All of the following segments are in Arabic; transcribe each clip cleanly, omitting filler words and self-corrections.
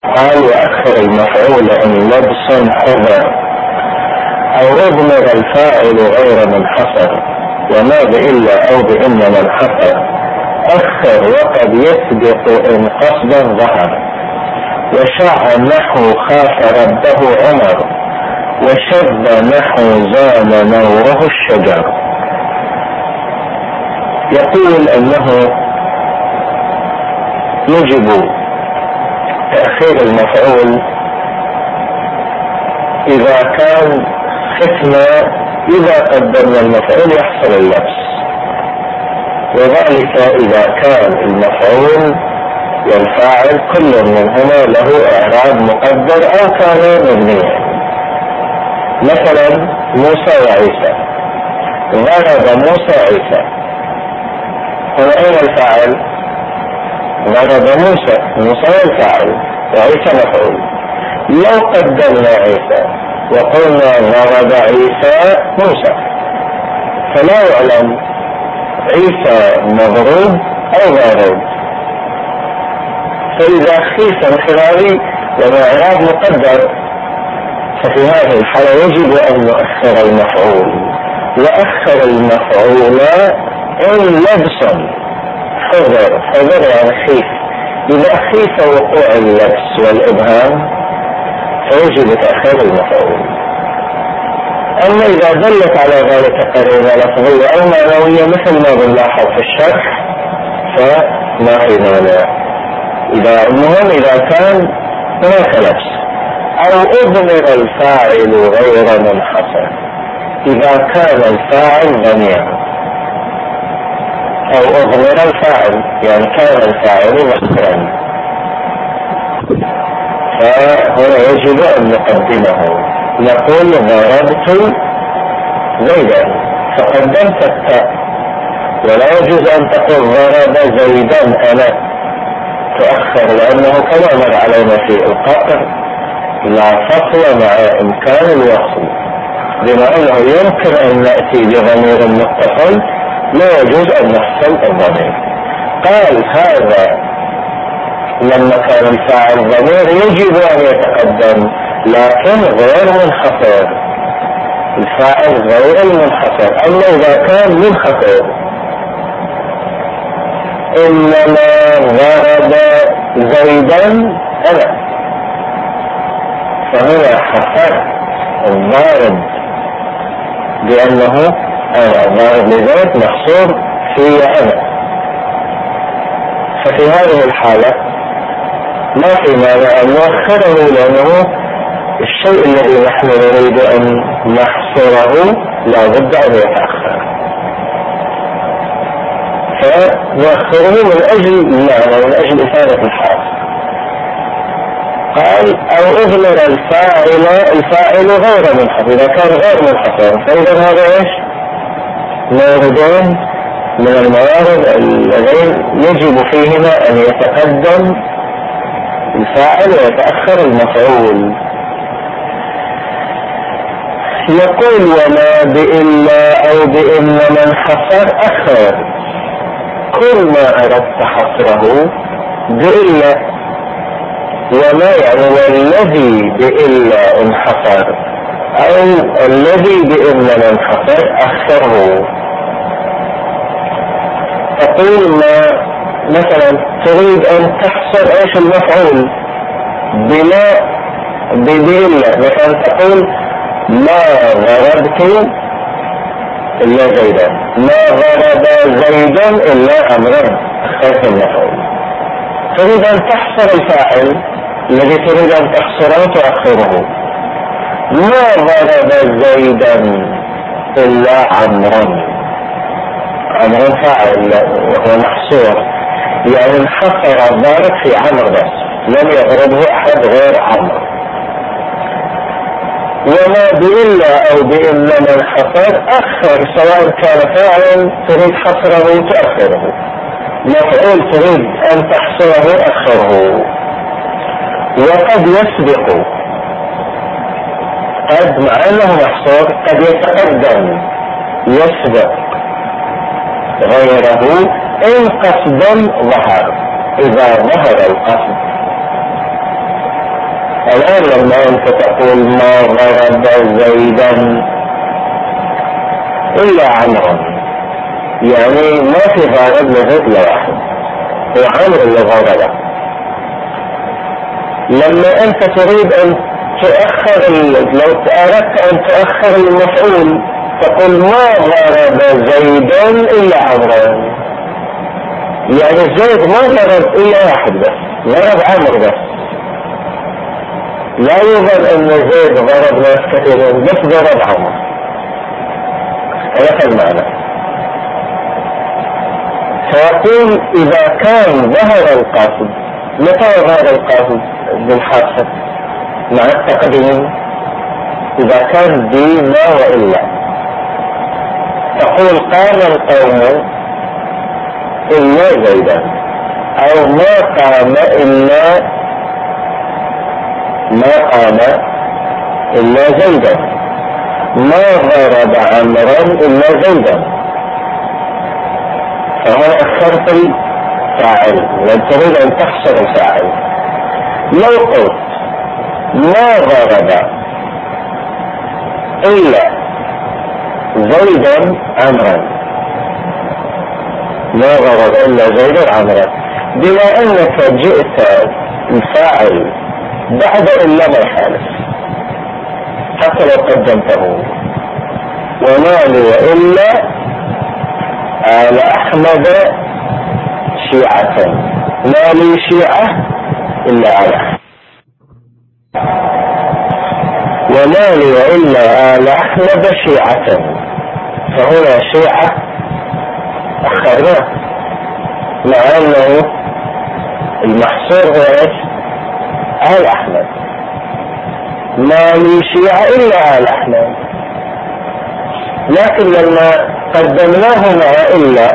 قال وأخر المفعول إن لبس حضر أو أضمر الفاعل غير منحصر وما بإلا أو بإن منحصر أخر وقد يسبق إن قصدا ظهر وشع نحو خاف ربه عمر وشب نحو زال نوره الشجر. يقول أنه يجب تأخير المفعول إذا كان خفنا إذا قدمنا المفعول يحصل اللبس، وذلك إذا كان المفعول والفاعل كل منهما له إعراب مقدر أو كان مبنيا. مثلا موسى وعيسى، ضرب موسى عيسى، هنا أين الفاعل؟ ضرب موسى، موسى الفاعل وعيسى مفعول. لو قدمنا عيسى وقلنا ضرب عيسى موسى فلا يعلم عيسى مضروب أو ضارب، فإذا خيف انحراري وإعراب مقدر ففي هذه الحالة يجب أن نؤخر المفعول. وأخر المفعول إن لبسا حضر، حضر يعني خيف، إذا خيف وقوع اللبس والإبهام فيجب تأخير المفعول. أما إذا دلت على ذلك قرينة لفظية أو معنوية مثل ما بنلاحظ في الشرح فما في مانع. المهم إذا كان هناك لبس أو أضمر الفاعل غير منحصر، إذا كان الفاعل ضميرا أو أضمر الفاعل يعني كان الفاعل مذكرا فهنا يجب أن نقدمه. نقول ضربت زيدا فقدمت التاء، ولا يجوز أن تقول ضرب زيدا أنا، تؤخر لأنه كما مر علينا في القطر لا فصل مع إمكان الوصل، بما أنه يمكن أن نأتي بضمير متصل لا يجوز أن نفصل الضمير. قال هذا لما كان الفاعل ضمير يجب أن يتقدم لكن غير منحصر، الفاعل غير المنحصر. أما إذا كان منحصر إنما ضرب زيدا أنا، فهنا حصر الضارب بأنه أنا ضارب لزيد محصور في أنا. ففي هذه الحالة ما في مانع أن نؤخره لأنه الشيء الذي نحن نريد أن نحصره لا بد أن يتأخر، فنؤخره من أجل المعنى، من أجل إفادة الحاصل. قال أو أضمر الفاعل غير منحصر، إذا كان غير منحصر فإذا هذا إيش؟ موردين من الموارد الذين يجب فيهما أن يتقدم الفاعل ويتأخر المفعول. يقول وما بإلا أو بإن منحصر أخر، كل ما أردت حصره بإلا، وما يعني والذي بإلا انحصر أو الذي بإن منحصر أخره. تقول ما مثلا تريد أن تحصر إيش المفعول بإلا، مثلا تقول ما ضربت إلا زيدا، ما ضرب زيدا إلا أمرا، أخذت المفعول. تريد أن تحصر الفاعل الذي تريد أن تحصره تؤخره، ما ضرب زيدا إلا عمرا، عمرا فاعل وهو محصور، يعني انحصر الضارب في عمر بس لم يضربه أحد غير عمر. وما بإلا أو بإن منحصر أخر، سواء كان فاعل تريد حصره تؤخره، مفعول تريد أن تحصره أخره. وقد يسبق، قد مع أنه محصور قد يتقدم يسبق غيره إن قصدا ظهر، إذا ظهر القصد. الآن لما أنت تقول ما ضرب زيدا إلا عمرا، يعني ما في ضارب لزيد لواحد، هو عمرو اللي ضربه. لما أنت تريد أن تؤخر، لو أردت أن تؤخر المفعول تقول ما ضرب زيدا إلا عمرا، يعني زيد ما ضرب إلا واحد بس، ضرب عمرو بس. لا يوجد أن زيد ضرب ناس كثيرين، بس ضرب عمرو. هذا المعنى. فيقول إذا كان ظهر القاصد، متى ظهر القاصد بالحادثة مع التقديم؟ إذا كان دي ما وإلا، تقول قام القوم إلا زيدا، أو ما قام إلا زيدا، ما ضرب عمرا إلا زيدا. فهو أخرت الفاعل وتريد أن تحصر الفاعل. لو قلت ما ضرب إلا زيدا عمرا، ما ضرب إلا زيدا عمرا، بما أنك جئت الفاعل بعد إلا ما يحالف حتى لو قدمته. وما لي إلا آل أحمد شيعة، ما لي شيعة إلا آل أحمد، وما لي إلا آل أحمد شيعة. فهنا شيعة أخرناه، مع أنه المحصور هو إيش؟ آل أحمد. ما لي شيعة إلا آل أحمد، لكن لما قدمناه مع إلا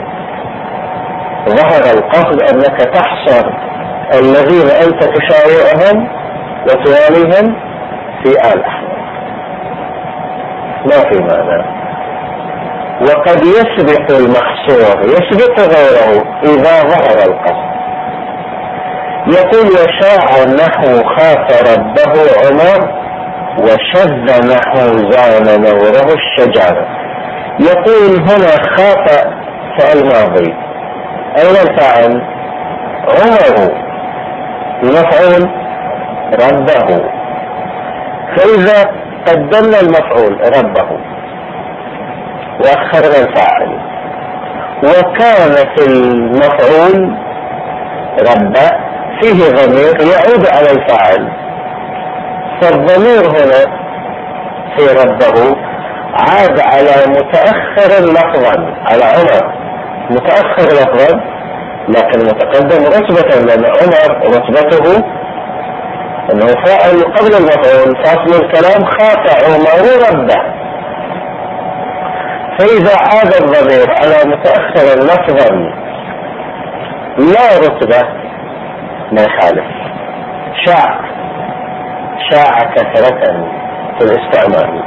ظهر القصد أنك تحصر الذين أنت تشايعهم وتواليهم في آل أحمد، ما في معنى. وقد يسبق المحصور، يسبق غيره إذا ظهر القصد. يقول وشاع نحو خاف ربه عمر، وشذ نحو زان نوره الشجر. يقول هنا خاف فعل ماضي، أين الفاعل؟ عمر، المفعول ربه. فإذا قدمنا المفعول ربه وأخرنا الفاعل، وكان في المفعول رب فيه ضمير يعود على الفاعل، فالضمير هنا في ربه عاد على متأخر لفظا، على عمر متأخر لفظا لكن متقدم رتبة، لأن عمر رتبته أنه فاعل قبل المفعول، فاصل الكلام خاف عمر ربه. فإذا عاد الضمير على متأخر لفظا لا رتبة ما يخالف، شاع كثرة في الاستعمال.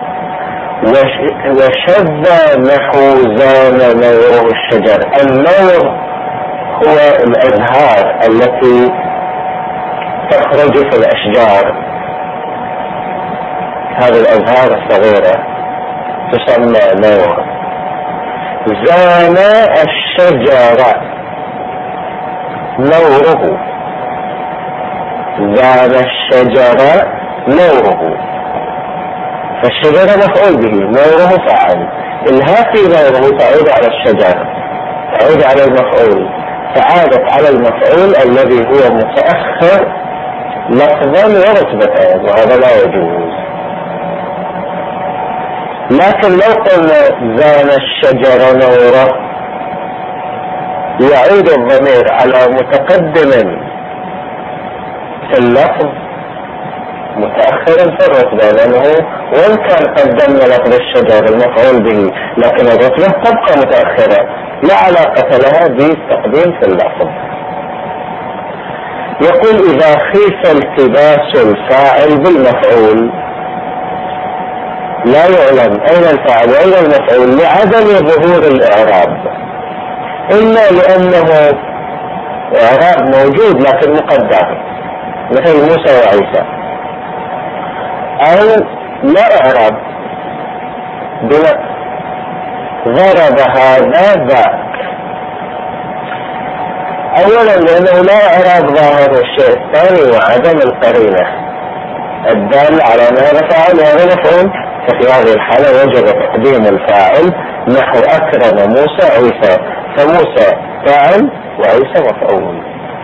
وشذ نحو زان نوره الشجر. النور هو الأزهار التي تخرج في الأشجار، هذه الأزهار الصغيرة تسمى نور. زان الشجر نوره، زان الشجر نوره، فالشجرة مفعول به، نوره فاعل. الهاتي نوره تعود على الشجرة، تعود على المفعول، فعادت على المفعول الذي هو متأخر لفظا ورتبة، وهذا لا يجوز. لكن لو قلنا زان الشجر نوره يعود الضمير على متقدم في اللفظ متأخر في الرتبة، لأنه وإن كان قدمنا لفظ الشجر المفعول به لكن الرتبة تبقى متأخرة، لا علاقة لها بالتقديم في اللفظ. يقول إذا خيف التباس الفاعل بالمفعول لا يعلم أين الفاعل وأين المفعول لعدم ظهور الإعراب، إلا لأنه إعراب موجود لكن مقدر، مثل موسى وعيسى. أو لا إعراب بنقص، ضرب هذا ذاك. أولا لأنه لا إعراب ظاهر الشيء، الثاني وعدم القرينة الدال على أن هذا فاعل وهذا مفعول، ففي هذه الحالة وجب تقديم الفاعل نحو أكرم موسى عيسى، فموسى فاعل وعيسى مفعول.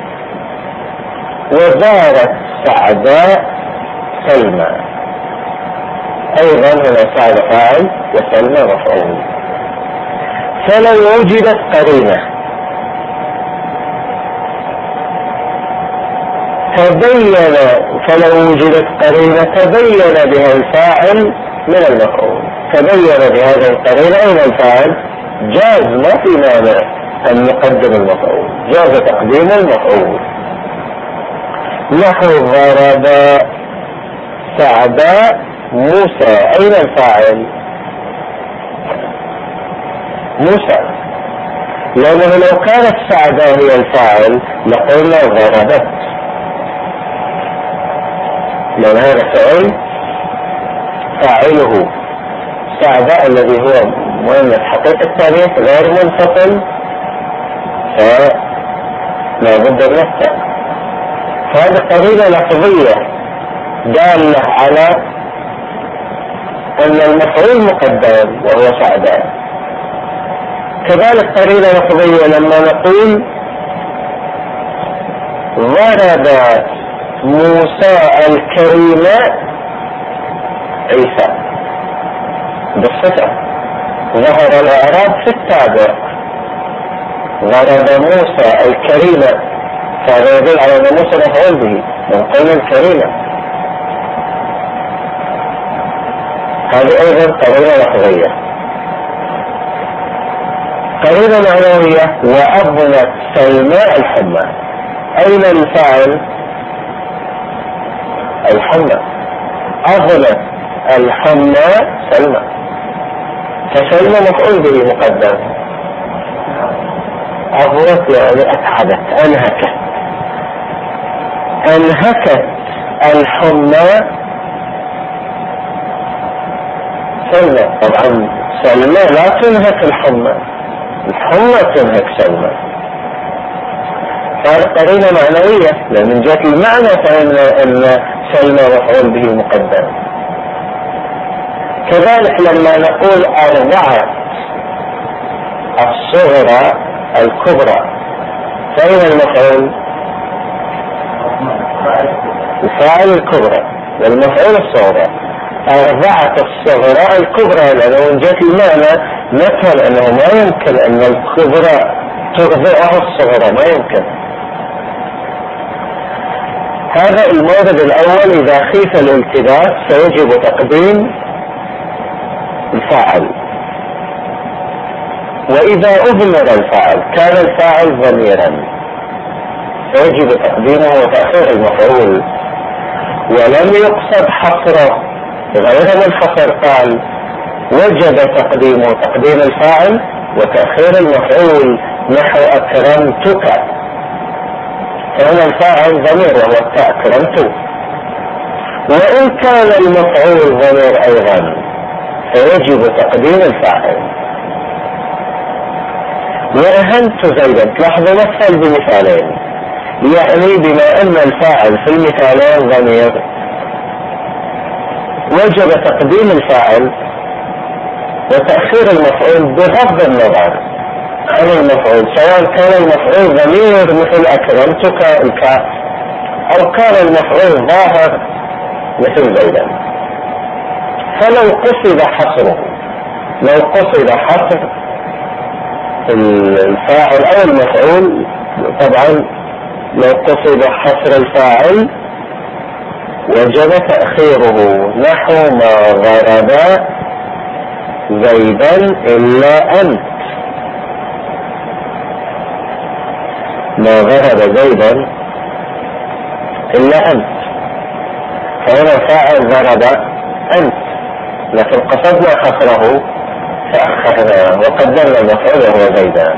وزارت سعداء سلمى، أيضا هنا سعد فاعل وسلمى مفعول. فلو وجدت قرينة فلو وجدت قرينة تبين بها الفاعل من المفعول، تبين بهذه القرينة أين الفاعل، جاز، ما في مانع أن نقدم المفعول، جاز تقديم المفعول. نحو ضرب سعداء موسى، أين الفاعل؟ موسى، لأنه لو كانت سعداء هي الفاعل لقلنا ضربت، لأن هذا فاعله سعداء الذي هو مؤنث حقيقة التانيث غير منفصل، فلا بد من التاء. فهذه قرينة لفظية دالة على أن المفعول مقدم وهو سعداء. كذلك قرينة لفظية لما نقول ضرب موسى الكريم عيسى بالصفة، ظهر الإعراب في التابع، ضرب موسى الكريم، فهذا يدل على أن موسى مفعول به من قول الكريمة. هذه أيضا قرينة لفظية. قرينة معنوية وأظنت سلمى الحمى، أين الفاعل؟ الحمى، أظنت الحمى سلمى، فسلمى مفعول به مقدم. أظنت يعني أتعبت، أنهكت الحمى سلمى. طبعا سلمى لا تنهك الحمى تنهك سلمى، فهذه قرينة معنوية، لأن من جهة المعنى فإن سلمى مفعول به مقدم. كذلك لما نقول أرضعت الصغرى الكبرى، فإن المفعول الفاعل الكبرى والمفعول الصغرى. أرضعت الصغرى الكبرى، لأنه من جهة المعنى نفهم أنه ما يمكن أن الكبرى ترضعها الصغرى، ما يمكن. هذا المورد الأول، إذا خيف الالتباس فيجب تقديم الفاعل. وإذا أضمر الفاعل كان الفاعل ضميرا فيجب تقديمه وتأخير المفعول، ولم يقصد حصره غير منحصر، قال وجب تقديم الفاعل وتأخير المفعول، نحو أكرمتك، فهنا الفاعل ضمير وهو أكرمت. وإن كان المفعول ضمير أيضا فيجب تقديم الفاعل. وأهنت زيدا، تلاحظوا مثل بمثالين، يعني بما أن الفاعل في المثالين ضمير وجب تقديم الفاعل وتأخير المفعول بغض النظر عن المفعول، سواء كان المفعول ضمير مثل أكرمتك الكاف، أو كان المفعول ظاهر مثل زيدا. فلو قصد حصره، لو قصد حصر الفاعل أو المفعول، طبعا لو قصد حصر الفاعل وجب تأخيره، نحو ما ضرب زيدا إلا أنت، ما ضرب زيدا إلا أنت، فهنا الفاعل ضرب أنت، لكن قصدنا حصره فأخرنا وقدرنا المفعول وهو زيدا.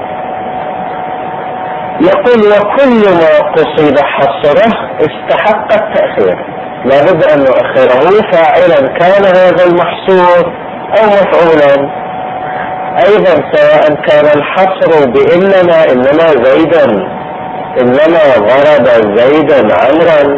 يقول وكل ما قصد حصره استحق التأخير، لابد أن نؤخره فاعلا كان هذا المحصور أو مفعولا. أيضا سواء كان الحصر بإنما إنما زيدا، إنما ضرب زيدا عمرا،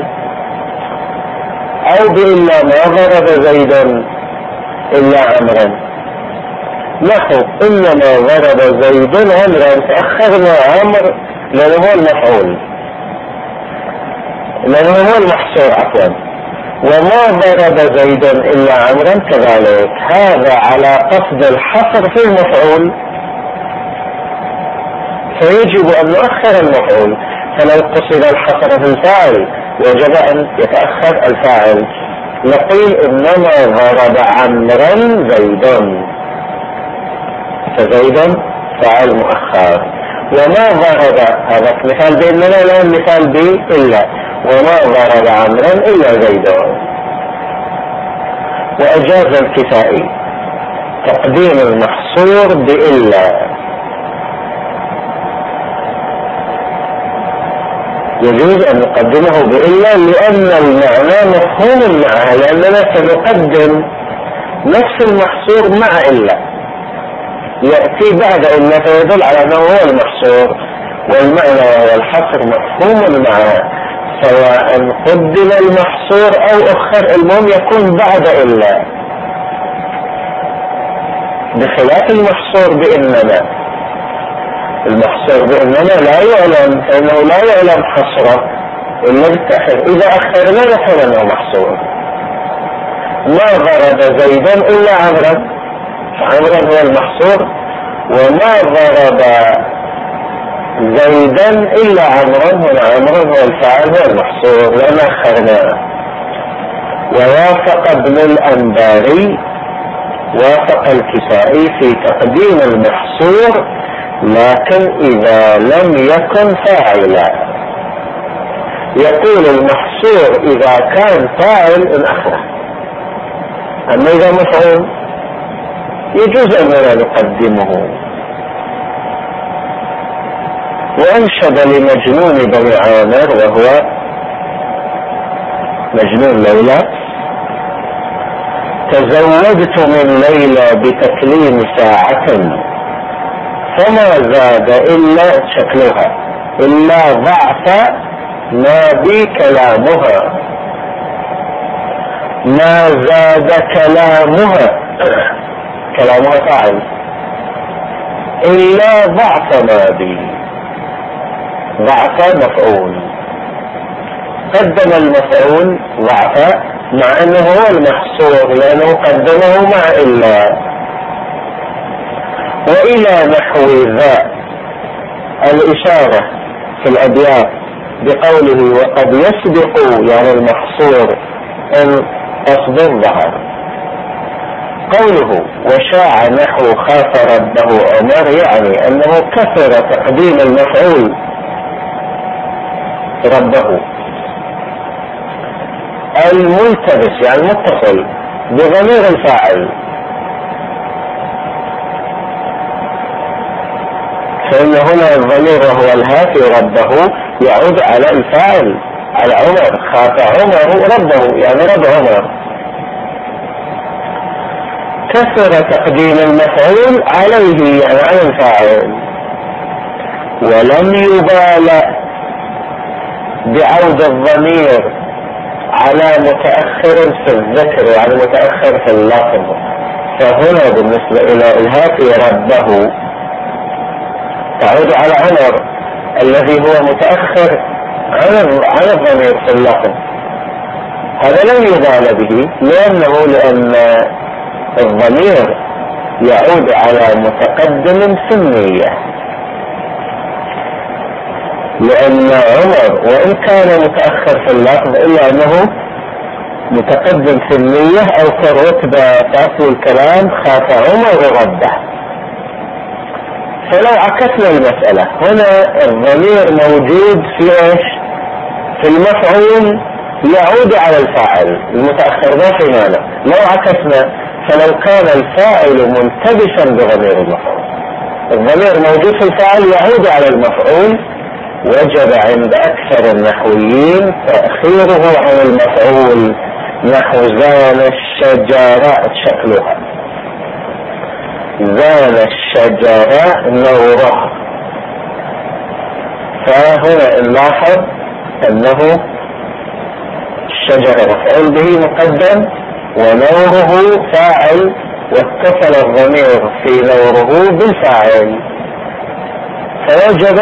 أو بإلا ما ضرب زيدا إلا عمرا. نحو إنما ضرب زيد عمرا، فأخرنا عمر لأنه هو المفعول، لأنه هو المحصور عفوا. وما ضرب زيدا إلا عمرا كذلك، هذا على قصد الحصر في المفعول، فيجب أن نؤخر المفعول. فلو قصد الحصر في الفاعل وجب أن يتأخر الفاعل. نقول إنما ضرب عمرا زيدا، فزيدا فاعل مؤخر. وما ضرب، هذا مثال بإنما، الآن مثال بإلا، وما ضرب عمرا إلا زيدا. وأجاز الكسائي تقديم المحصور بإلا، يجوز أن نقدمه بإلا لأن المعنى مفهوم معه، لأننا سنقدم نفس المحصور مع إلا، يأتي بعد إلا فيدل على أنه هو المحصور، والمعنى والحصر مفهوم معه، سواء قدم المحصور أو أخر، المهم يكون بعد إلا، بخلاف المحصور بإنما. المحصور بإنما لا يعلم، فإنه لا يعلم حصره إلا بالتأخير، إذا أخرنا نحن أنه محصور. ما ضرب زيدا إلا عمرا، فعمرا هو المحصور، وما ضرب زيدا إلا عمرا، هنا عمرا هو الفاعل هو المحصور لأن أخرناه. ووافق ابن الأنباري وافق الكسائي في تقديم المحصور، لكن إذا لم يكن فاعلا. يقول المحصور إذا كان فاعل انأخره، أما إذا مفعول يجوز أننا نقدمه. وأنشد لمجنون بني عامر وهو مجنون ليلى: تزودت من ليلى بتكليم ساعة، فما زاد إلا شكلها إلا ضعف ما بي كلامها. ما زاد كلامها، كلامها فاعل، إلا ضعف ما بي، ضعف مفعول، قدم المفعول ضعف مع أنه هو المحصور لأنه قدمه مع إلا. وإلى نحو ذا الإشارة في الأبيات بقوله وقد يسبق يعني المحصور أن قصد الظهر. قوله وشاع نحو خاف ربه عمر، يعني أنه كثر تقديم المفعول ربه الملتبس يعني متصل بضمير الفاعل، فإن هنا الضمير وهو الهافي ربه يعود على الفاعل، على عمر. خاف عمر ربه يعني رب عمر. كثر تقديم المفعول عليه يعني على الفاعل، ولم يبال بعود الضمير على متأخر في الذكر يعني متأخر في اللفظ. فهنا بالنسبة إلى الهافي ربه تعود على عمر الذي هو متأخر عن الضمير في اللفظ، هذا لم يبال به لأن الضمير يعود على متقدم في النية، لأن عمر وإن كان متأخر في اللفظ إلا أنه متقدم في النية أو في الرتبة تأتي الكلام خاف عمر ربه. فلو عكسنا المسألة هنا الضمير موجود في إيش؟ في المفعول يعود على الفاعل المتأخر ما في معنى. لو عكسنا فلو كان الفاعل ملتبسا بضمير المفعول، الضمير موجود في الفاعل يعود على المفعول وجب عند أكثر النحويين تأخيره عن المفعول، نحو زان الشجرة شكلها، زان الشجرة نورها. فهنا نلاحظ أنه الشجرة مفعول به مقدم ونوره فاعل، واتصل الضمير في نوره بالفاعل، فوجب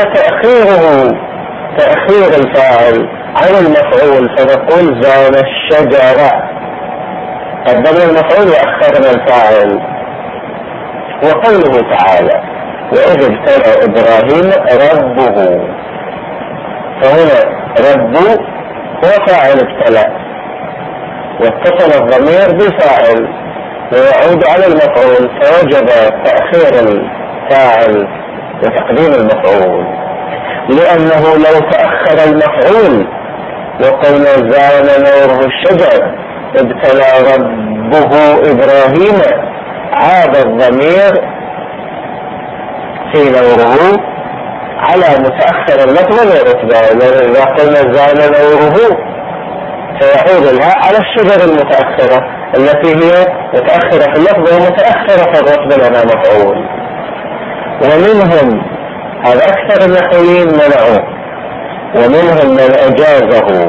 تأخير الفاعل عن المفعول، فنقول زان الشجرة، قدمنا المفعول وأخرنا الفاعل. وقوله تعالى وإذ ابتلى إبراهيم ربه، فهنا رب هو فاعل ابتلى، واتصل الضمير بالفاعل ويعود على المفعول، فوجب تأخير الفاعل وتقديم المفعول، لأنه لو تأخر المفعول وقلنا زان نوره الشجر ابتلى ربه إبراهيم، عاد الضمير في نوره على متأخر اللفظ والرتبة، إذا قلنا زان نوره فيعود لها على الشجر المتأخرة التي هي متأخرة في اللفظ ومتأخرة في الرتبة لنا مفعول. ومنهم هذا أكثر النحويين منعوه، ومنهم من أجازه،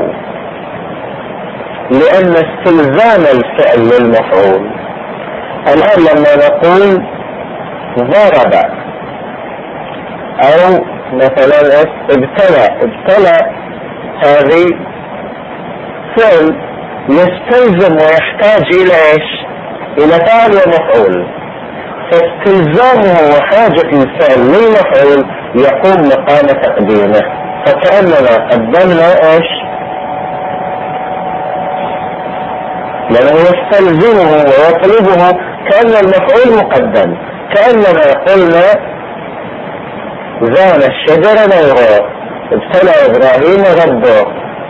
لأن استلزام الفعل للمفعول. الآن لما نقول ضرب أو مثلا ابتلى، هذه فعل يستلزم ويحتاج إلى إيش؟ إلى فاعل ومفعول، فاستلزامه وحاجة الفعل للمفعول يقوم مقام تقديمه، فكأننا قدمنا إيش؟ لأنه يستلزمه ويطلبه، كأن المفعول مقدم، كأننا قلنا زان الشجر نوره ابتلى إبراهيم ربه،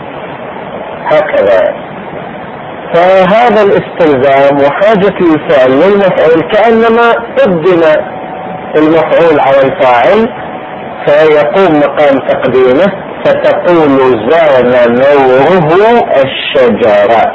هكذا. فهذا الاستلزام وحاجة الفعل للمفعول كأنما قدم المفعول على الفاعل، فيقوم مقام تقديمه، فتقول زان نوره الشجرة،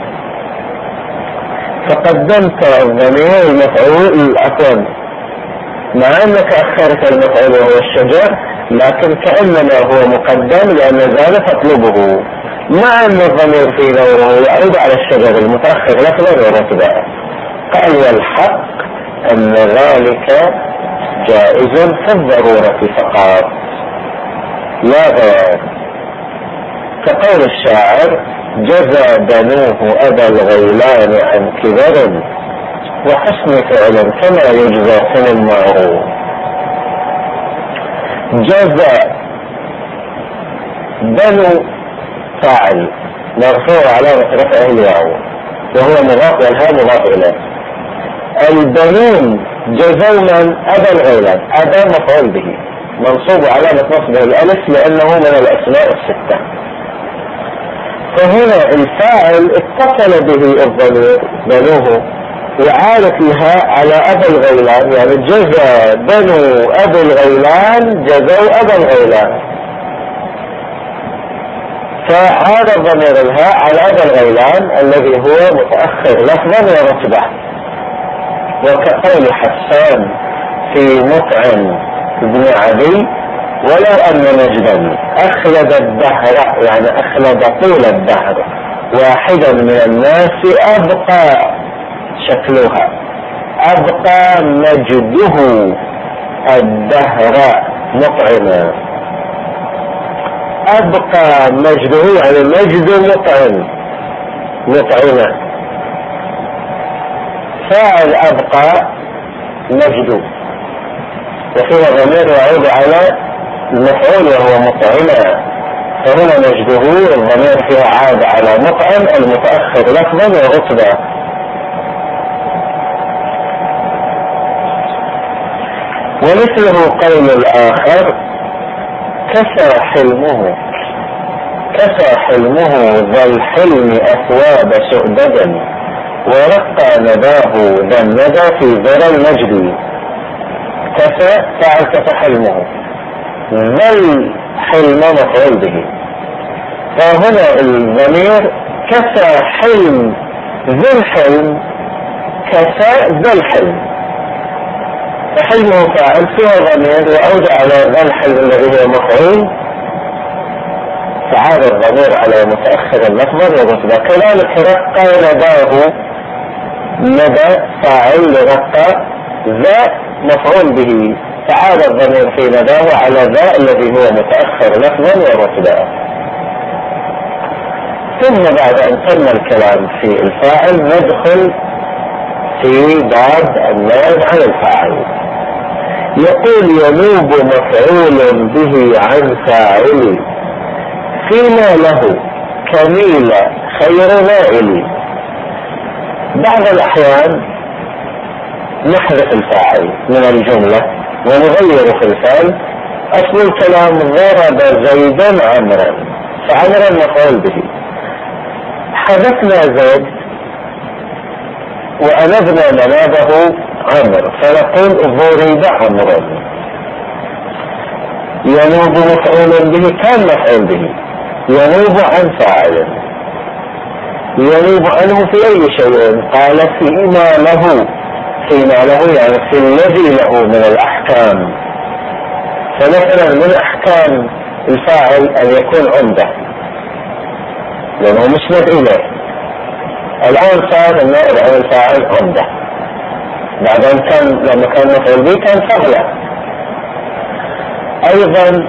فقدمت الضمير المفعول مع أنك أخرت المفعول وهو الشجر، لكن كأنما هو مقدم لأن زال تطلبه، مع أن الضمير في نوره يعود على الشجر المتأخر لفظا ورتبا. قال والحق أن ذلك جائز في الضرورة فقط لا غير، كقول الشاعر جزى بنوه أبا الغيلان عن كبر وحسن فعل كما يجزى سن المعروف. جزى بنو فاعل مرفوع علامة رفعه الواو وهو مضاف والهاء مضاف إليه. البنون جزوا من أبا الغيلان، أبا مفعول به منصوب علامة نصبه الألف لأنه من الأسماء الستة. فهنا الفاعل اتصل به الضمير بنوه وعادت الهاء على أبا الغيلان، يعني جزى بنو أبي الغيلان جزوا أبا الغيلان، فعاد ضمير الهاء على أبا الغيلان الذي هو متأخر لفظا ورتبة. وكقول حسان في مطعم ابن عدي ولو أن مجدا أخلد الدهر، يعني أخلد طول الدهر، واحدا من الناس أبقى شكلها، أبقى مجده الدهر مطعما، أبقى مجده يعني مجد مطعما، فاعل أبقى مجده، وفيها ضمير يعود على المفعول وهو مطعما، فهنا مجده الضمير فيها عاد على مطعم المتأخر لفظا ورتبة. ومثله قول الآخر كسى حلمه ذا الحلم أثواب سؤددا ورقى نداه ذا الندى في ذرى المجد. كسى فعل كسى حلمه، ذا حلم مفعول به. فهنا الضمير كسى حلم ذو الحلم كسى ذا الحلم، فحلمه فاعل فيها ضمير وأودع على ذا الحلم الذي هو مفعول، فعاد الضمير على متأخر المصدر ورتبة. كذلك رقى نداه، ندى فاعل لرقى، ذا مفعول به، فعاد الضمير في نداه على ذا الذي هو متأخر لفظا ورتبة. ثم بعد أن تم الكلام في الفاعل ندخل في باب النائب عن الفاعل. يقول ينوب مفعول به عن فاعل فيما له كميل خير نائل. بعض الأحيان نحذف الفاعل من الجملة ونغير في الفعل. أصل الكلام ضرب زيدا عمرا، فعمرا مفعول به، حذفنا زيد وأنبنا منابه عمر فنقول ضرب عمرا. ينوب مفعول به كان مفعول به، ينوب عن فاعل، ينوب عنه في أي شيء؟ قال فيما له، فيما له يعني في الذي له من الأحكام. فمثلا من أحكام الفاعل أن يكون عنده، لأنه مسند إليه. الآن صار النائب عن الفاعل عنده، بعدين كان لما كان مفعول به كان فضله. أيضا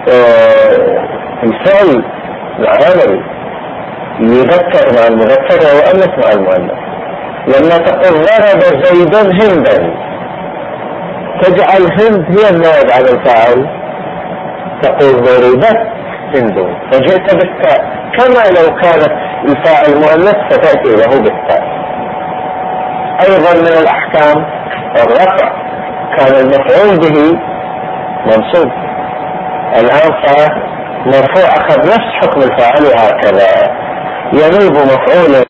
الفعل العمل يذكر مع المذكر ويؤنث مع المؤنث. لما تقول ضرب زيدا هندا، تجعل هند هي النائب عن الفاعل، تقول ضربت هند، فجئت بالتاء، كما لو كانت الفاعل مؤنث فتأتي له بالتاء. أيضا من الأحكام الرفع، كان المفعول به منصوب، الآن صار مرفوع أخذ نفس حكم الفاعل. هكذا ينوب مفعول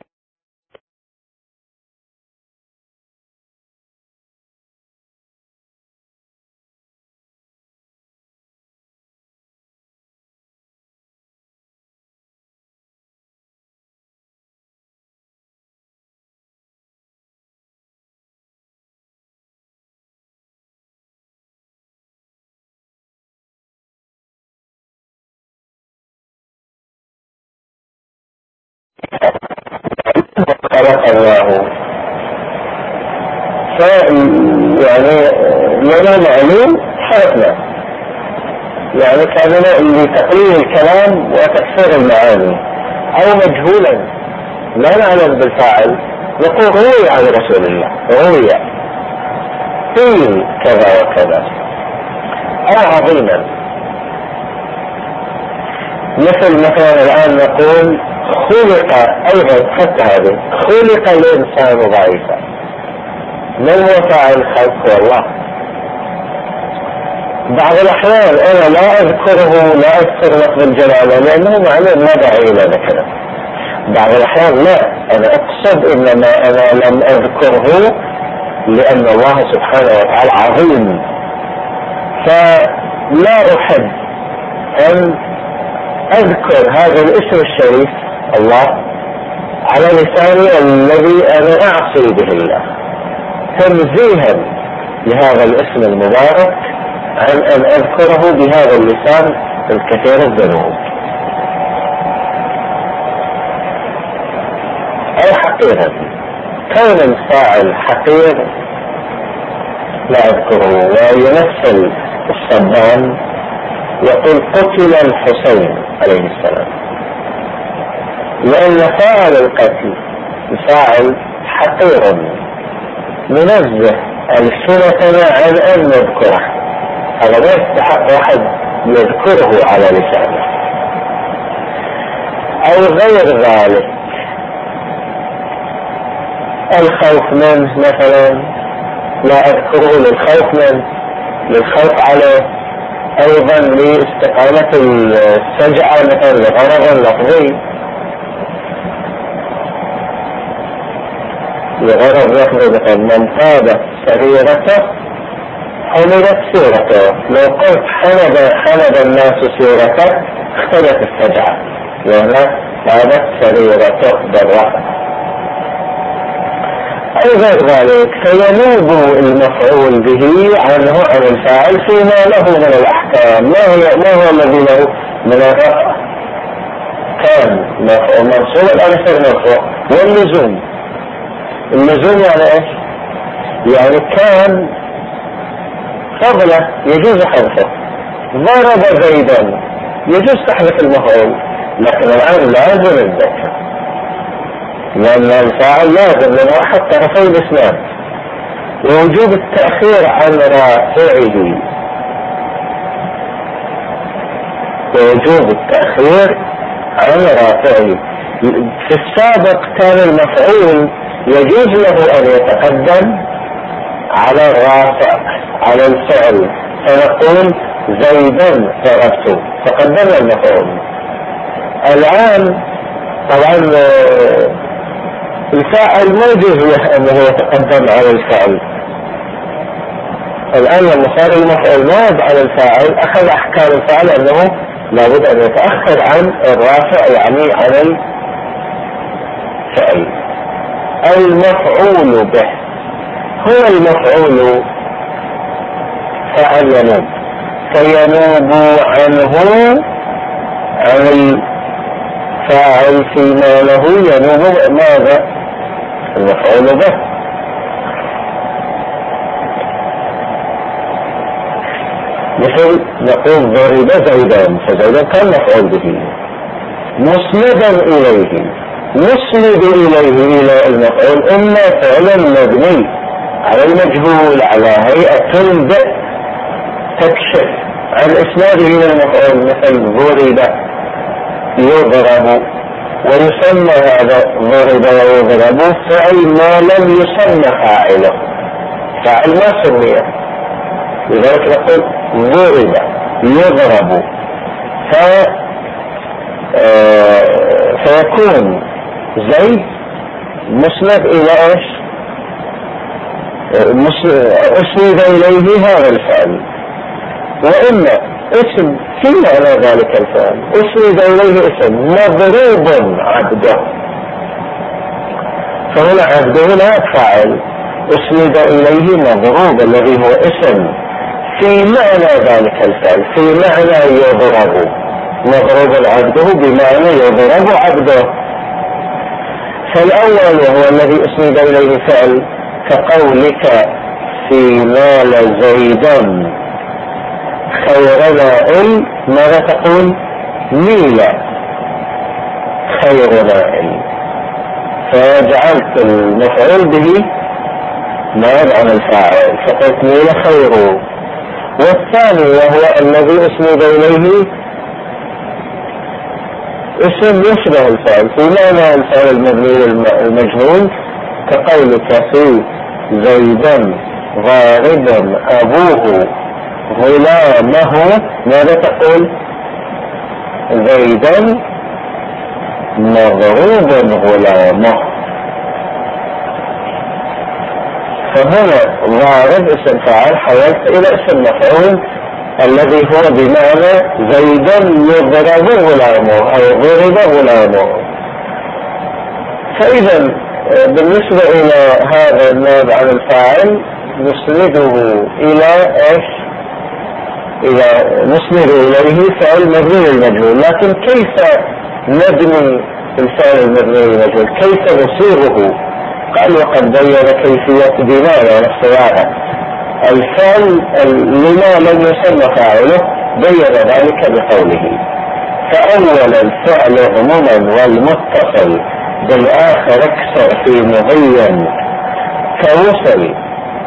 خلق الله. يعني لنا معلوم خلقنا، يعني كاننا لتقليل الكلام وتكسير المعاني. أو مجهولا لا نعلم بالفاعل نقول روي عن رسول الله، روي قيل كذا وكذا. أو عظيما، مثلا الآن نقول خلق، أيضا حتى هذه خلق الإنسان ضعيفا. من هو فاعل الخلق؟ هو الله. بعض الأحيان أنا لا أذكره، لا أذكر لفظ الجلالة لأنه معلوم لا داعي إلى ذكره. بعض الأحيان لا، أنا أقصد إنما أنا لم أذكره لأن الله سبحانه وتعالى عظيم، فلا أحب أن أذكر هذا الاسم الشريف الله على لساني الذي أنا أعصي به الله، تنزيها لهذا الاسم المبارك عن أن أذكره بهذا اللسان الكثير الذنوب. أو حقيرا، كون الفاعل حقير لا أذكره. ويمثل الصبان يقول قتل الحسين عليه السلام، لأن فاعل القتل فاعل حقير منزه ألسنتنا عن أن نذكره، هذا لا يستحق واحد يذكره على لسانه. أو غير ذلك، الخوف منه مثلا لا أذكره للخوف منه، للخوف عليه. أيضا لاستقامة السجعة مثلا لغرض لفظي، لغرض لفظي مثلا من طاب سريرته حملت سيرته، لو قلت حمد الناس سيرتك اختلفت الفجعة، لأن كانت سريرته بالرفع. أو غير ذلك فينوب المفعول به عنه عن الفاعل فيما له من الأحكام. ما هو الذي له من الرفع؟ كان مرفوع الآن يصير مرفوع. واللزوم، اللزوم يعني ايش؟ يعني كان قبله يجوز حذفه. ضرب زيدا يجوز تحذف المفعول، لكن الآن لازم الذكر، لأن الفاعل لازم من أحد طرفي الإسناد. ووجوب التأخير عن رافعه، ووجوب التأخير عن رافعه. في السابق كان المفعول يجوز له أن يتقدم على الرافع على الفعل، فنقول زيدا ضربته تقدم المفعول. الآن طبعا الفاعل ما يجوز له أنه يتقدم على الفعل. الآن لما صار المفعول نائب على الفاعل أخذ أحكام الفاعل أنه لابد أن يتأخر عن الرافع، يعني عن الفعل. المفعول به هو المفعول فعل ينوب، فينوب عنه عن الفاعل فيما له ينوب ماذا؟ المفعول به. مثل نقول ضرب زيدان، فزيدان كان مفعول به مسندا إليه. نسند إليه إلى المفعول إما فعلا مبني على المجهول على هيئة تكشف عن إسناده إلى المفعول، مثل ضرب يضرب، ويسمى هذا ضرب ويضرب فعل ما لم يسمى فاعله، فاعل ما سمي، لذلك نقول ضرب يضرب. فيكون زيد مسند إلى ايش؟ اسند إليه هذا الفعل، وإما اسم في معنى ذلك الفعل اسند إليه اسم مضروب عبده، فهنا عبده لا فاعل، اسند إليه مضروب الذي هو اسم في معنى ذلك الفعل، في معنى يضرب، مضروب عبده بمعنى يضرب عبده. فالأول هو الذي اسند إليه فعل، كقولك في مال زيدا خير نائل، ماذا تقول؟ ميل خير نائل، فجعلت المفعول به نائب عن الفاعل، فقلت ميل خير. والثاني وهو الذي اسند إليه اسم يشبه الفعل في معنى الفعل المبني المجهول، كقولك في زيدا ضاربا أبوه غلامه، ماذا تقول؟ زيدا مضروبا غلامه. فهنا ضارب اسم فاعل حولت إلى اسم مفعول الذي هو بمعنى زيدا يضرب غلامه أو ضرب غلامه. فإذا بالنسبة إلى هذا النائب عن الفاعل نسنده إلى إيش؟ إلى نسند إليه فعل مبني للمجهول. لكن كيف نبني الفعل المبني للمجهول؟ كيف نصيغه؟ قال وقد بين كيفية بناء نفسها الفعل لما لم يسمى فاعله، بين ذلك بقوله: فأول الفعل عموما والمتصل بالآخر اكثر في مبين كوصل،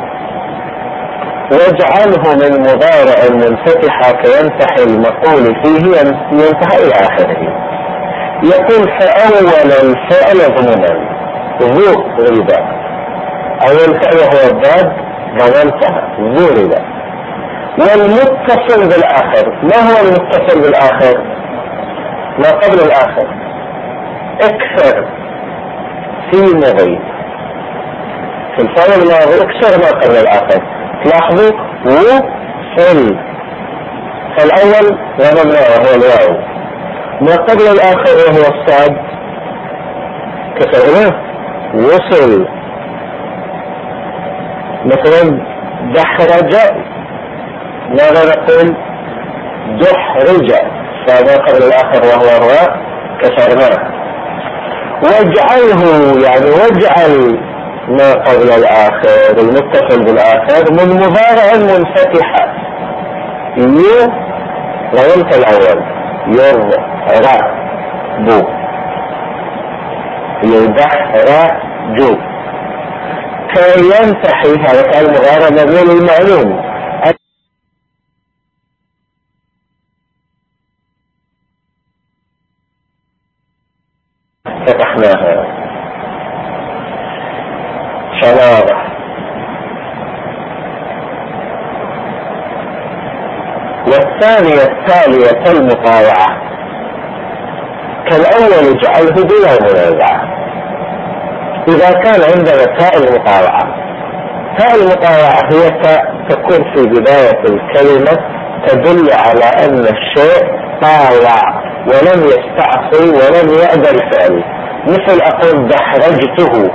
واجعله من مضارع منفتحا كينتحي المقول فيه ينتهي إلى آخره. يقول فأول الفعل عموما ذو ربا، أول فعل هو الضاد ضمنتها ذو ربا. والمتصل بالآخر، ما هو المتصل بالآخر؟ ما قبل الآخر اكثر في مضي، في الفعل الماضي اكثر ما قبل الآخر. تلاحظوا وصل فالأول ضممناه وهو الواو، ما قبل الآخر وهو الصاد كسرناه وصل. مثلا دحرج ماذا نقول؟ دحرج، فما قبل الآخر وهو الراء كسرناه. واجعله يعني واجعل ما قبل الآخر المتصل بالآخر من مضارع منفتحة. ضممت الأول يرعب يدحرج كي ينتحي، هذا كان مضارع مبني للمعلوم فتحناها شواظح. والثانية التالية المطاوعة كالأول اجعله بلا منازعة. إذا كان عندنا تاء المطاوعة، تاء المطاوعة هي تاء تكون في بداية الكلمة تدل على أن الشيء طاوع ولم يستعصي ولم يأبى الفعل، مثل أقول دحرجته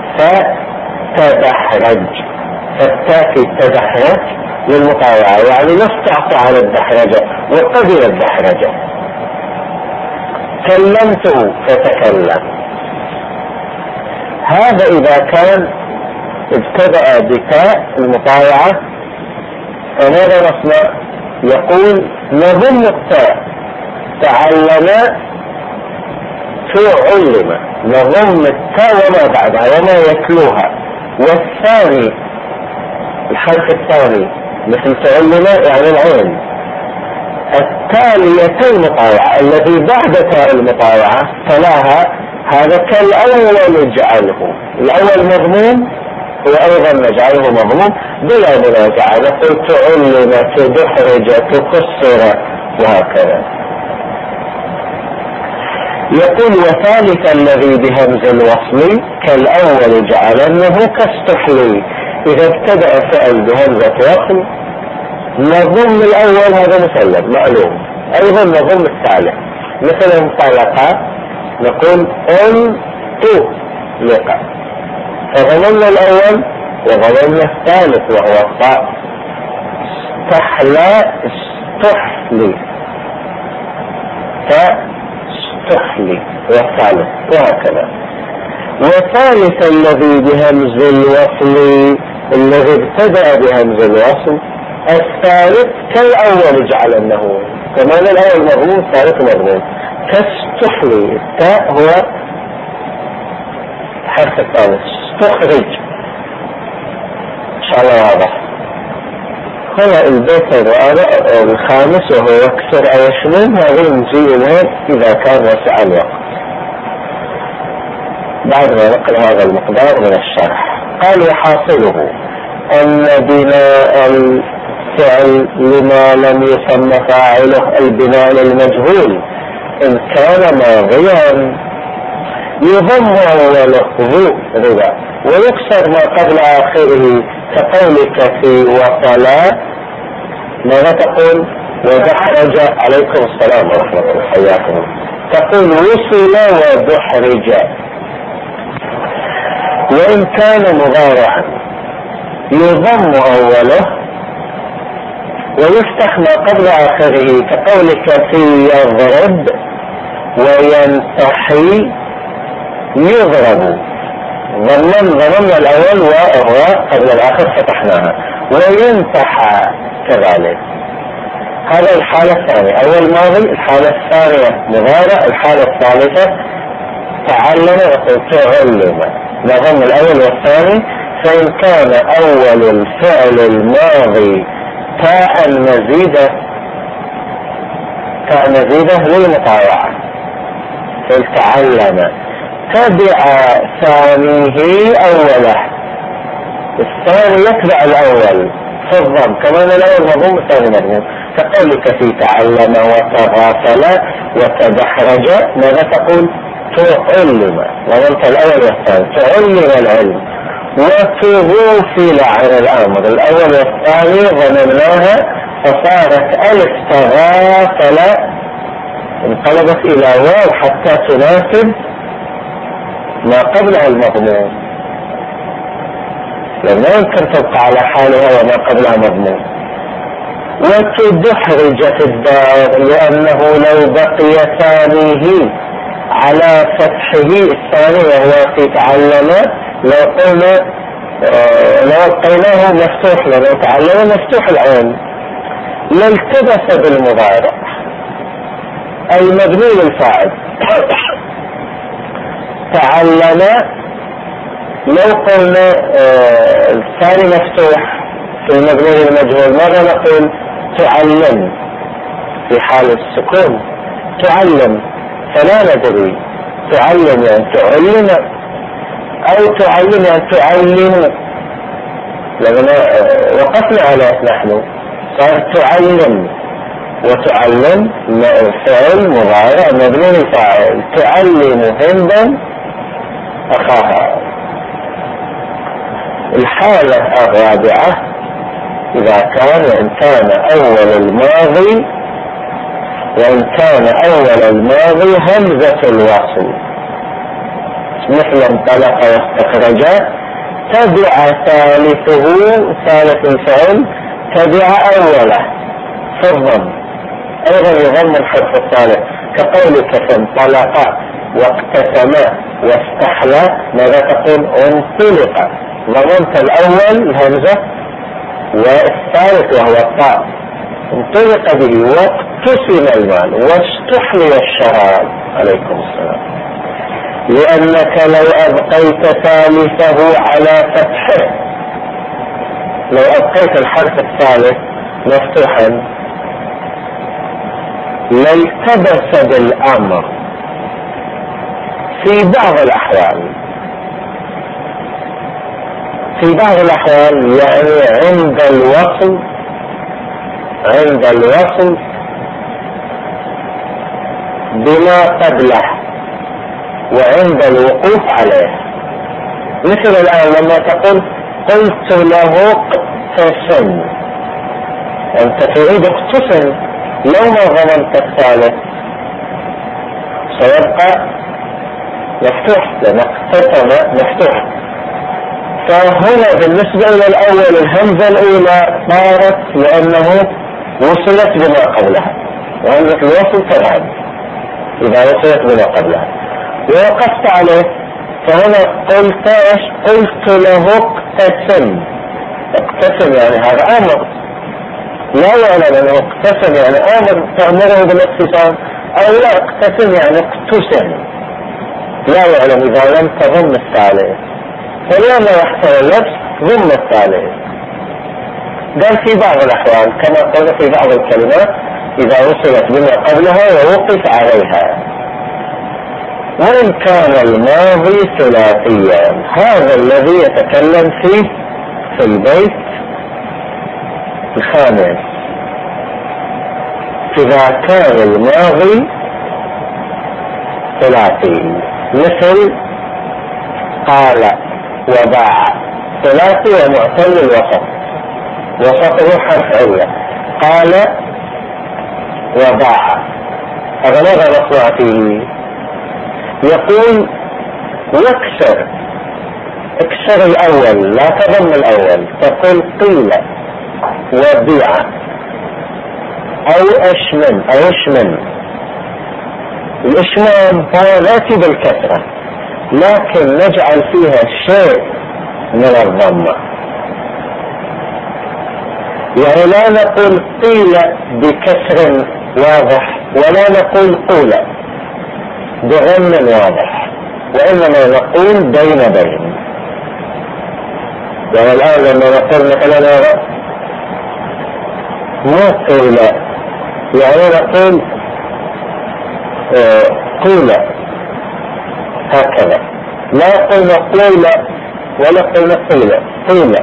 فتدحرج، فالتاء في تدحرج للمطاوعة يعني ما استعصى على الدحرجة وقبل الدحرجة. كلمته فتكلم، هذا إذا كان ابتدأ بتاء المطاوعة فماذا نصنع؟ يقول نضم التاء تعلم تعلم، نضم التاء وما بعدها وما يتلوها. والثاني الحرف الثاني مثل تعلم يعني العين التالية المطاوعة الذي بعد تاء المطاوعة تلاها، هذا كالأول نجعله، الأول مضموم وأيضا نجعله مضموم بلا منازعة، نقول تعلم تدحرج تكسر وهكذا. يقول وثالثا الذي بهمز الوصل كالأول جعلنه كاستحلي، إذا ابتدأ فعل بهمزة وصل نضم الأول، هذا مسلم معلوم، أيضا نضم الثالث، مثل انطلق نقول انطلق، فضممنا الأول وضممنا الثالث وهو الطاء. استحلى استحلي فاستحلي والثالث وهكذا. وثالث الذي بهمز الوصل الذي ابتدأ بهمز الوصل الثالث كالأول جعلنه، كمان الأول مضمون الثالث مضمون. كاستحلي التاء هو الحرف الثالث، استخرج إن شاء الله واضح. هنا البيت الخامس وهو يكسر أو يشمل، هذا نجي إليه إذا كان وسع الوقت بعد ما نقل هذا المقدار من الشرح. قال وحاصله أن بناء الفعل لما لم يسمى فاعله البناء للمجهول إن كان ماضيا يضم أوله ذو ربا ويكسر ما قبل آخره، كقولك في وصلا ماذا تقول؟ ودحرج عليكم السلام ورحمة الله حياكم، تقول وصل ودحرج. وإن كان مضارعا يضم أوله ويفتح ما قبل آخره، كقولك في يضرب وينتحي يضرب، ضمن الأول والراء قبل الآخر فتحناها. وينتحى كذلك، هذا الحالة الثانية، أول ماضي، الحالة الثانية مضارع، الحالة الثالثة تعلم وتعلم، نضم الأول والثاني. فإن كان أول الفعل الماضي تاء مزيدة للمطاوعة فلتعلم تبع ثانيه أوله، الثاني يتبع الأول في الضم، كمان الأول مضموم الثاني مضموم، كقولك في تعلم وتغافل وتدحرج ماذا تقول؟ تعلم، وضمت الأول والثاني تعلم العلم. وتغوفل عن الأمر، الأول والثاني ضممناها فصارت ألف تغافل انقلبت إلى واو حتى تناسب ما قبلها المضمون، لأنه يمكن تبقى على حالها وما قبلها مضمون. وتدحرجت الدار لأنه لو بقي ثانيه على فتحه الثاني وهو في تعلم، لو قلنا لو قيناه مفتوح، لو تعلم مفتوح العين لالتبس بالمضارع أي مبني للفاعل. تعلم لو قلنا الثاني مفتوح في المبني للمجهول ماذا نقول؟ تعلم في حال السكون، تعلم، فلا ندري تعلم يعني تعلم أو تعلم يعني تعلم، لأننا وقفنا عليه نحن، صار تعلم وتعلم فعل مضارع مبني للفاعل، تعلم هندا أخاها. الحالة الرابعة إذا كان أول الماضي، وإن كان أول الماضي همزة الوصل مثل انطلق واستخرج، تبع ثالثه، ثالث الفعل تبع أوله في الضم، أيضا يضم الحرف الثالث كقولك فانطلق واقتسم واستحلى، ماذا تقول؟ انطلق، ضمنت الأول الهمزة والثالث وهو الطاء، انطلق به واقتسم المال واستحلي الشراب. عليكم السلام. لأنك لو أبقيت ثالثه على فتحه، لو أبقيت الحرف الثالث مفتوحا لالتبس بالأمر في بعض الأحوال، في بعض الأحوال يعني عند الوصل، عند الوصل بما قبله وعند الوقوف عليه. مثل الآن لما تقول قلت له اقتسم، أنت تريد اقتسم، لو ما ضمنت الثالث سيبقى مفتوح، لأن اقتسم مفتوح. فهنا بالنسبة إلى الأول الهمزة الأولى صارت لأنه وصلت بما قبلها، وهمزة الوصل تذهب إذا وصلت بما قبلها، ووقفت عليه. فهنا قلت ايش؟ قلت له اقتسم، اقتسم يعني هذا امر، لا يعلم انه اقتسم يعني امر تأمره بالاقتسام، او لا اقتسم يعني اقتسم، لا يعلم اذا لم تضم الثالث، فلما يحصل اللبس ضم الثالث. قال في بعض الاحوال كما قلنا في بعض الكلمات اذا وصلت بما قبلها ووقف عليها. وإن كان الماضي ثلاثيا، هذا الذي يتكلم فيه في البيت الخامس. إذا كان الماضي ثلاثي مثل قال وباع، ثلاثي ومعتل الوسط، وسطه حرف علة، قال وباع، هذا ماذا نصنع فيه؟ يقول واكسر، اكسر الأول لا تضم الأول، تقول قيل وبيع أو أشمن أو أشمن. الإشمام هو ناتي بالكسرة، لكن نجعل فيها شيء من الضمة، يعني لا نقول قيل بكسر واضح ولا نقول قول بغم واضح، وإنما نقول بين بين. يعني الآن لما نقول مثلا هذا ما قيل، يعني نقول قيل هكذا، لا قلنا قيل ولا قلنا قيل، قيل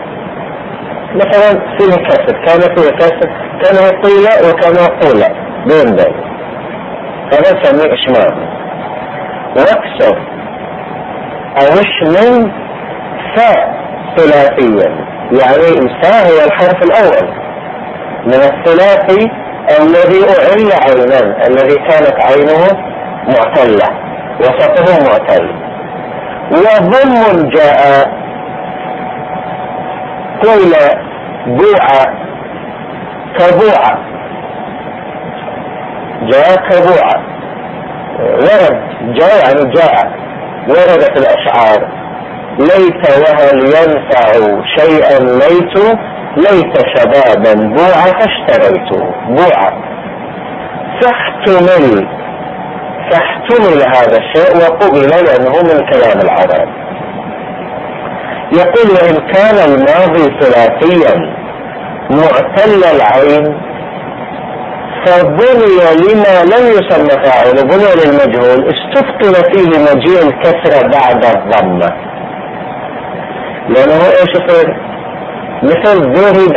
مثلا فيه كسر، كان فيه كسر، كان قيل وكان قيل بين بين، هذا نسميه إشمام. واكسر أو اشمن فاء ثلاثيا، يعني الفاء هو الحرف الأول، من الثلاثي الذي أعل عينا، الذي كانت عينه معتلة، وسطه معتل. وضم جاء قيل بوع كبوع، جاء كبوع، ورد جاء يعني جاء، وردت الأشعار: ليت وهل ينفع شيئا ليت شبابا بوع فاشتريت بوع. فاحتمل هذا الشيء وقبل لأنه من كلام العرب. يقول: وإن كان الماضي ثلاثيا معتل العين فبني لما لم يسمى فاعل، بني للمجهول، استثقل فيه مجيء الكسرة بعد الضمة، لأنه ايش يصير؟ مثل ذهب،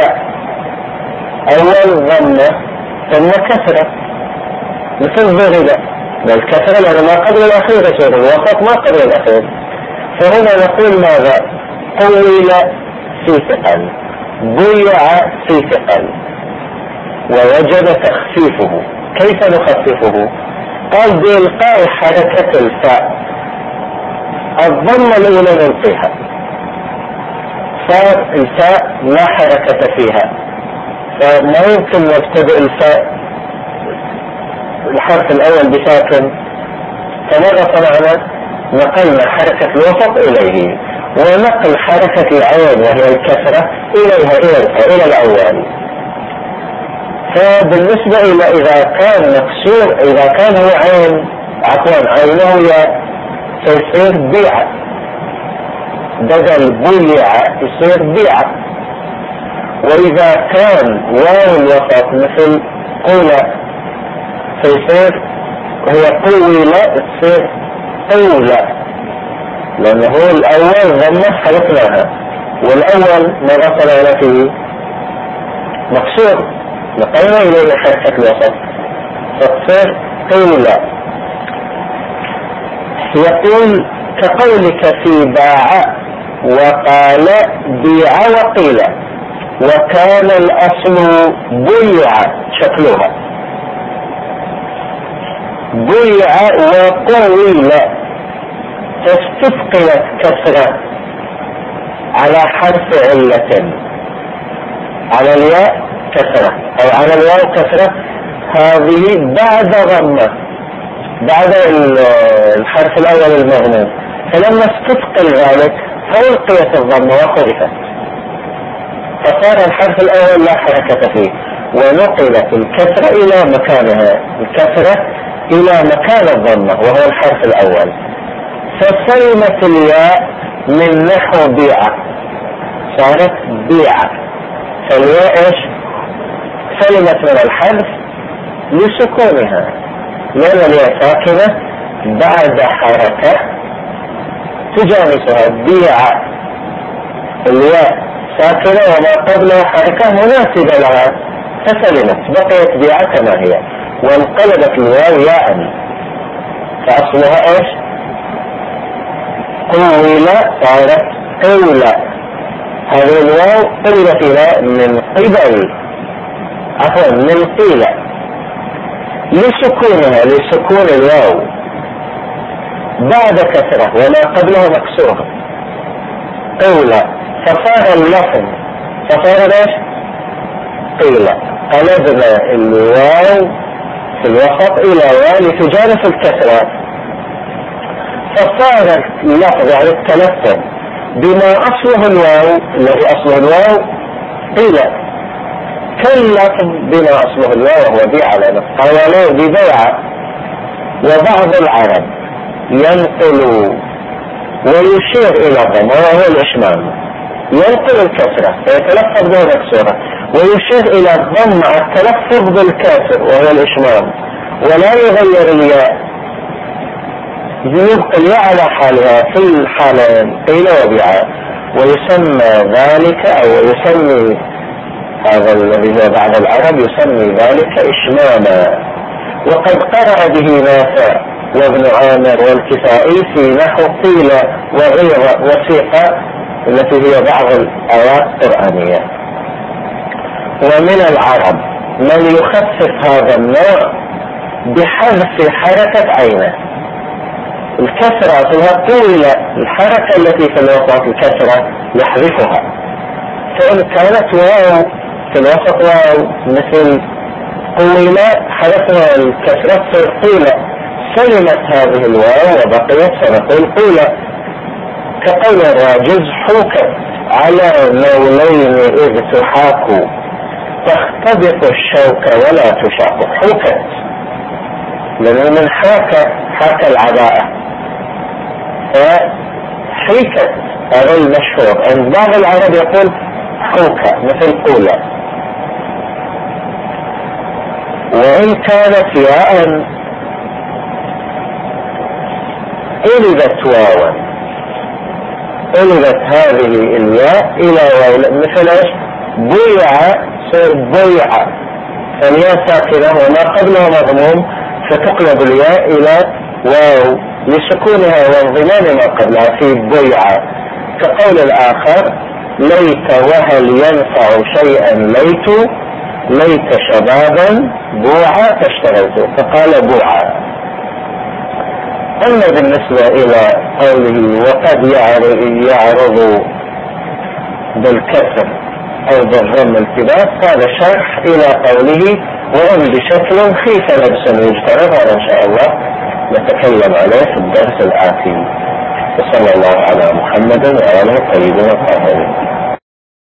أول ضمة ثم كسرة، مثل ذهب بالكسرة لأنه ما قبل الأخير يصير الوسط ما قبل الأخير. فهنا نقول ماذا؟ طول في ثقل، ضيع في ثقل، ووجد تخفيفه. كيف نخففه؟ قال: بإلقاء حركة الفاء، الضمة الأولى نلقيها، فالفاء لا حركة فيها، فما يمكن نبتدئ الفاء الحرف الأول بساكن. فماذا صنعنا؟ نقلنا حركة الوسط إليه، ونقل حركة العين وهي الكسرة إليها إلى الأول. فبالنسبة إلى إذا كان مكسور، إذا كان هو عينه يصير بيع، بدل بيع يصير بيع. وإذا كان واو الوسط مثل قولة فيصير هي قولة تصير قولة، لأنه هو الأول ضمة حرفناها، والأول ما غسل فيه مكسور نقلنا إليه حركة الوسط فتصير قولة. يقول: كقولك في باع وقال بيع وقيل، وكان الأصل بيع، شكلها بيع وقويل، فاستثقلت كسرة على حرف علة، على الياء كسرة أو على الواو كسرة، هذه بعد ضمة، بعد الحرف الأول المغنون. فلما استثقل ذلك فألقيت الضمة وخرفت، فصار الحرف الأول لا حركة فيه، ونقلت الكسرة إلى مكانها، الكسرة إلى مكان الضمة وهو الحرف الأول، فسلمت الياء من نحو بيعة، صارت بيعة. فالياء إيش؟ سلمت من الحرف لسكونها، لأن الياء ساكنة بعد حركة تجانسها. بيعة الياء ساكنة وما قبلها حركة مناسبة لها، فسلمت، بقيت بيعة كما هي، وانقلبت الواو ياء، فأصلها ايش؟ قولة، صارت قولة. هذه الواو قلبت فيها من قبل، عفوا من قيلة، لسكونها، لسكون الواو بعد كسرة وما قبلها مكسورة، قولة، فصار اللفظ، فصار ايش؟ قيلة. قلبنا الواو في الوسط إلى واو لتجانس الكسرة، فصار اللفظ يعني التلفظ بما أصله الواو، الذي أصله الواو قيلة، كاللفظ بما أصله الواو وهو بيع، لأنه قولوا ببيع. وبعض العرب ينقل ويشير إلى الضم وهو الإشمام، ينقل الكسرة فيتلفظ به مكسورة، ويشير إلى الضم مع التلفظ بالكسر وهو الإشمام، ولا يغير الياء، يبقى الياء على حالها في الحالين قيل وبيع. ويسمى ذلك أو يسمي هذا الذي هو بعض العرب يسمي ذلك إشماما. وقد قرأ به نافع وابن عامر والكسائي في نحو قيل وغير وثيقة التي هي بعض الآيات القرآنية. ومن العرب من يخفف هذا النوع بحذف حركة عينه. الكسرة فيها طولة، الحركة التي في الوسط الكسرة يحذفها. فإن كانت واو في الوسط واو مثل قولة حذفنا الكسرة في طولة، سلمت هذه الواو وبقيت فنقول قولة. كقول الراجز حوكت على مولين إذ تحاكوا تختبط الشوك ولا تشاق. حوكت لأنه من حاك العداء، فحيكت هذا المشهور عند بعض العرب يقول حوكة مثل قولة. وإن كانت ياء قلبت واوا، قلبت هذه الياء إلى واو، مثل ايش؟ بيع، صير بيع، فالياء ساكنة وما قبلها مضموم فتقلب الياء إلى واو لسكونها وانضمام ما قبلها في بيع. كقول الآخر ليت وهل ينفع شيئا ليت، ليت شبابا بوعا فاشتغلت، فقال بوعا. أما بالنسبة إلى قوله وقد يعرض بالكسر أو بالضم التباس، هذا شرح إلى قوله وإن بشكل خيف لبسا يجترب. هذا إن شاء الله نتكلم عليه في الدرس الآتي. وصلى الله على محمد وآله الطيبين الطاهرين.